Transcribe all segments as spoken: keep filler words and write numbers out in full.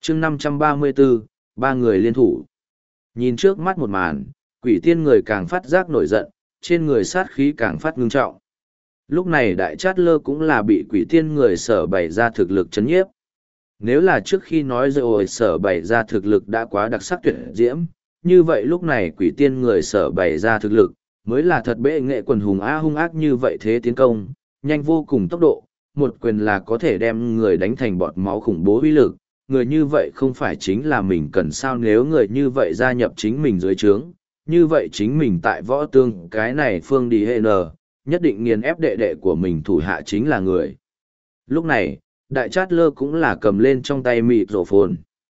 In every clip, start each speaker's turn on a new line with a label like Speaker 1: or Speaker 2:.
Speaker 1: chương năm trăm ba mươi bốn, ba người liên thủ. Nhìn trước mắt một màn, quỷ tiên người càng phát giác nổi giận, trên người sát khí càng phát ngưng trọng. Lúc này đại chát lơ cũng là bị quỷ tiên người sở bày ra thực lực chấn nhiếp. Nếu là trước khi nói rồi sở bày ra thực lực đã quá đặc sắc tuyệt diễm, như vậy lúc này quỷ tiên người sở bày ra thực lực, mới là thật bệ nghệ quần hùng á hung ác như vậy thế tiến công, nhanh vô cùng tốc độ, một quyền là có thể đem người đánh thành bọt máu khủng bố uy lực, người như vậy không phải chính là mình cần sao nếu người như vậy gia nhập chính mình dưới trướng, như vậy chính mình tại võ tương cái này phương đi hệ nờ, nhất định nghiền ép đệ đệ của mình thủ hạ chính là người. Lúc này, đại chát lơ cũng là cầm lên trong tay mịt rổ phồn.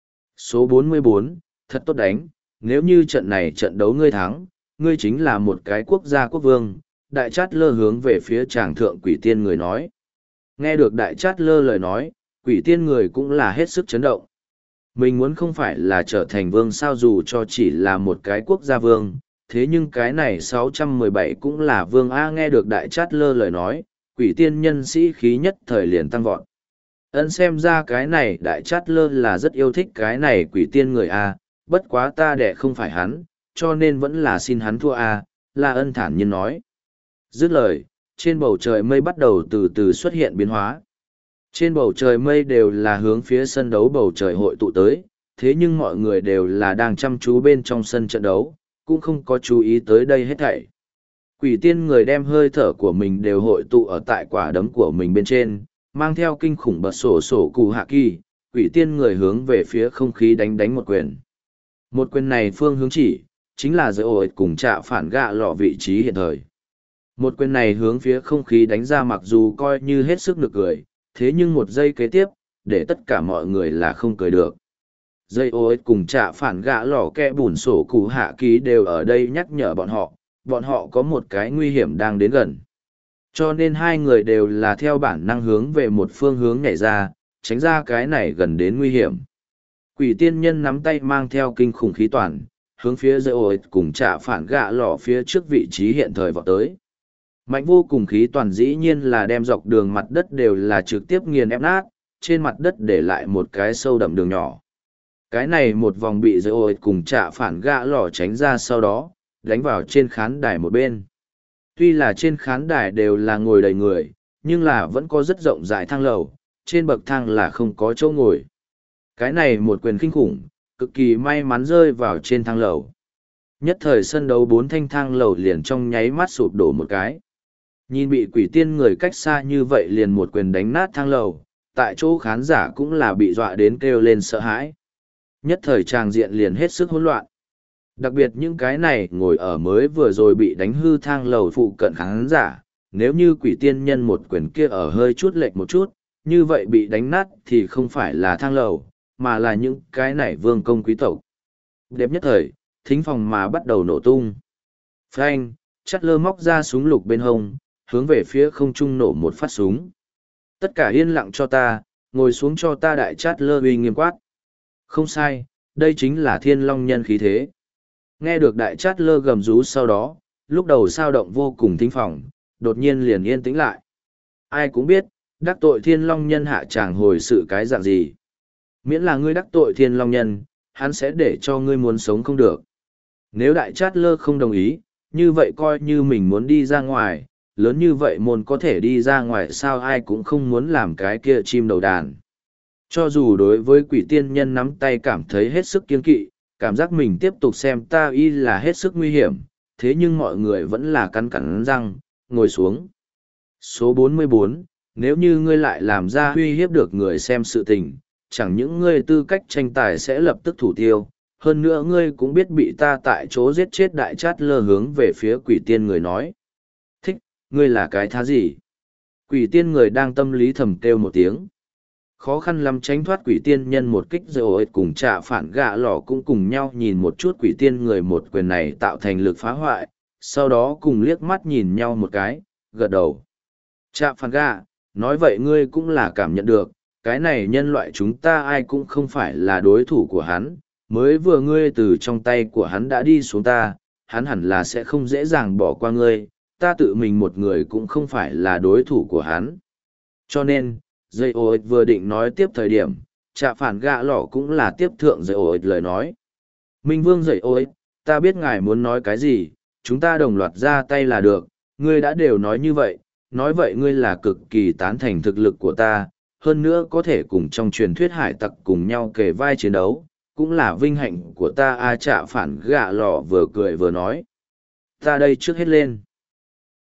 Speaker 1: Số bốn mươi bốn, thật tốt đánh, nếu như trận này trận đấu ngươi thắng, ngươi chính là một cái quốc gia quốc vương. Đại chát lơ hướng về phía tràng thượng quỷ tiên người nói. Nghe được đại chát lơ lời nói, quỷ tiên người cũng là hết sức chấn động. Mình muốn không phải là trở thành vương sao dù cho chỉ là một cái quốc gia vương, thế nhưng cái này sáu trăm mười bảy cũng là vương A. Nghe được đại chát lơ lời nói, quỷ tiên nhân sĩ khí nhất thời liền tăng vọt. Ấn xem ra cái này đại chát lơ là rất yêu thích cái này quỷ tiên người A, bất quá ta đẻ không phải hắn, cho nên vẫn là xin hắn thua A, là ân thản nhiên nói. Dứt lời, trên bầu trời mây bắt đầu từ từ xuất hiện biến hóa. Trên bầu trời mây đều là hướng phía sân đấu bầu trời hội tụ tới, thế nhưng mọi người đều là đang chăm chú bên trong sân trận đấu, cũng không có chú ý tới đây hết thảy. Quỷ tiên người đem hơi thở của mình đều hội tụ ở tại quả đấm của mình bên trên, mang theo kinh khủng bật sổ sổ cụ hạ kỳ, quỷ tiên người hướng về phía không khí đánh đánh một quyền. Một quyền này phương hướng chỉ, chính là giới ổi cùng trạ phản gạ lọ vị trí hiện thời. Một quyền này hướng phía không khí đánh ra mặc dù coi như hết sức nực cười, thế nhưng một giây kế tiếp, để tất cả mọi người là không cười được. Dây ô cùng trạ phản gã lò kẹ bùn sổ cụ hạ ký đều ở đây nhắc nhở bọn họ, bọn họ có một cái nguy hiểm đang đến gần. Cho nên hai người đều là theo bản năng hướng về một phương hướng nhảy ra, tránh ra cái này gần đến nguy hiểm. Quỷ tiên nhân nắm tay mang theo kinh khủng khí toàn, hướng phía dây ô cùng trạ phản gã lò phía trước vị trí hiện thời vọt tới. Mạnh vô cùng khí toàn dĩ nhiên là đem dọc đường mặt đất đều là trực tiếp nghiền ép nát, trên mặt đất để lại một cái sâu đậm đường nhỏ. Cái này một vòng bị dây ôi cùng trạ phản gã lò tránh ra sau đó, đánh vào trên khán đài một bên. Tuy là trên khán đài đều là ngồi đầy người, nhưng là vẫn có rất rộng rãi thang lầu, trên bậc thang là không có chỗ ngồi. Cái này một quyền kinh khủng, cực kỳ may mắn rơi vào trên thang lầu. Nhất thời sân đấu bốn thanh thang lầu liền trong nháy mắt sụp đổ một cái. Nhìn bị quỷ tiên người cách xa như vậy liền một quyền đánh nát thang lầu, tại chỗ khán giả cũng là bị dọa đến kêu lên sợ hãi. Nhất thời tràng diện liền hết sức hỗn loạn. Đặc biệt những cái này ngồi ở mới vừa rồi bị đánh hư thang lầu phụ cận khán giả, nếu như quỷ tiên nhân một quyền kia ở hơi chút lệch một chút, như vậy bị đánh nát thì không phải là thang lầu, mà là những cái này vương công quý tộc. Đẹp nhất thời, thính phòng mà bắt đầu nổ tung. Frank, chắt lơ móc ra súng lục bên hông, hướng về phía không trung nổ một phát súng. Tất cả yên lặng cho ta, ngồi xuống cho ta đại chát lơ uy nghiêm quát. Không sai, đây chính là thiên long nhân khí thế. Nghe được đại chát lơ gầm rú sau đó, lúc đầu sao động vô cùng thính phòng, đột nhiên liền yên tĩnh lại. Ai cũng biết, đắc tội thiên long nhân hạ tràng hồi sự cái dạng gì. Miễn là ngươi đắc tội thiên long nhân, hắn sẽ để cho ngươi muốn sống không được. Nếu đại chát lơ không đồng ý, như vậy coi như mình muốn đi ra ngoài, lớn như vậy môn có thể đi ra ngoài sao ai cũng không muốn làm cái kia chim đầu đàn. Cho dù đối với quỷ tiên nhân nắm tay cảm thấy hết sức kiên kỵ, cảm giác mình tiếp tục xem ta y là hết sức nguy hiểm, thế nhưng mọi người vẫn là cắn cắn răng, ngồi xuống. Số bốn mươi bốn, nếu như ngươi lại làm ra uy hiếp được người xem sự tình, chẳng những ngươi tư cách tranh tài sẽ lập tức thủ tiêu, hơn nữa ngươi cũng biết bị ta tại chỗ giết chết đại chát lơ hướng về phía quỷ tiên người nói. Thích, ngươi là cái thá gì? Quỷ tiên người đang tâm lý thầm kêu một tiếng. Khó khăn lắm tránh thoát quỷ tiên nhân một kích rồi cùng trạ phản gạ lò cũng cùng nhau nhìn một chút quỷ tiên người một quyền này tạo thành lực phá hoại, sau đó cùng liếc mắt nhìn nhau một cái, gật đầu. Trạ phản gạ, nói vậy ngươi cũng là cảm nhận được, cái này nhân loại chúng ta ai cũng không phải là đối thủ của hắn, mới vừa ngươi từ trong tay của hắn đã đi xuống ta, hắn hẳn là sẽ không dễ dàng bỏ qua ngươi, ta tự mình một người cũng không phải là đối thủ của hắn. Cho nên, dây ô vừa định nói tiếp thời điểm, Trạ phản gạ lọ cũng là tiếp thượng dậy ổi lời nói. Minh Vương dậy ôi, ta biết ngài muốn nói cái gì, chúng ta đồng loạt ra tay là được, ngươi đã đều nói như vậy, nói vậy ngươi là cực kỳ tán thành thực lực của ta, hơn nữa có thể cùng trong truyền thuyết hải tặc cùng nhau kề vai chiến đấu, cũng là vinh hạnh của ta. A Trạ phản gạ lọ vừa cười vừa nói. Ta đây trước hết lên.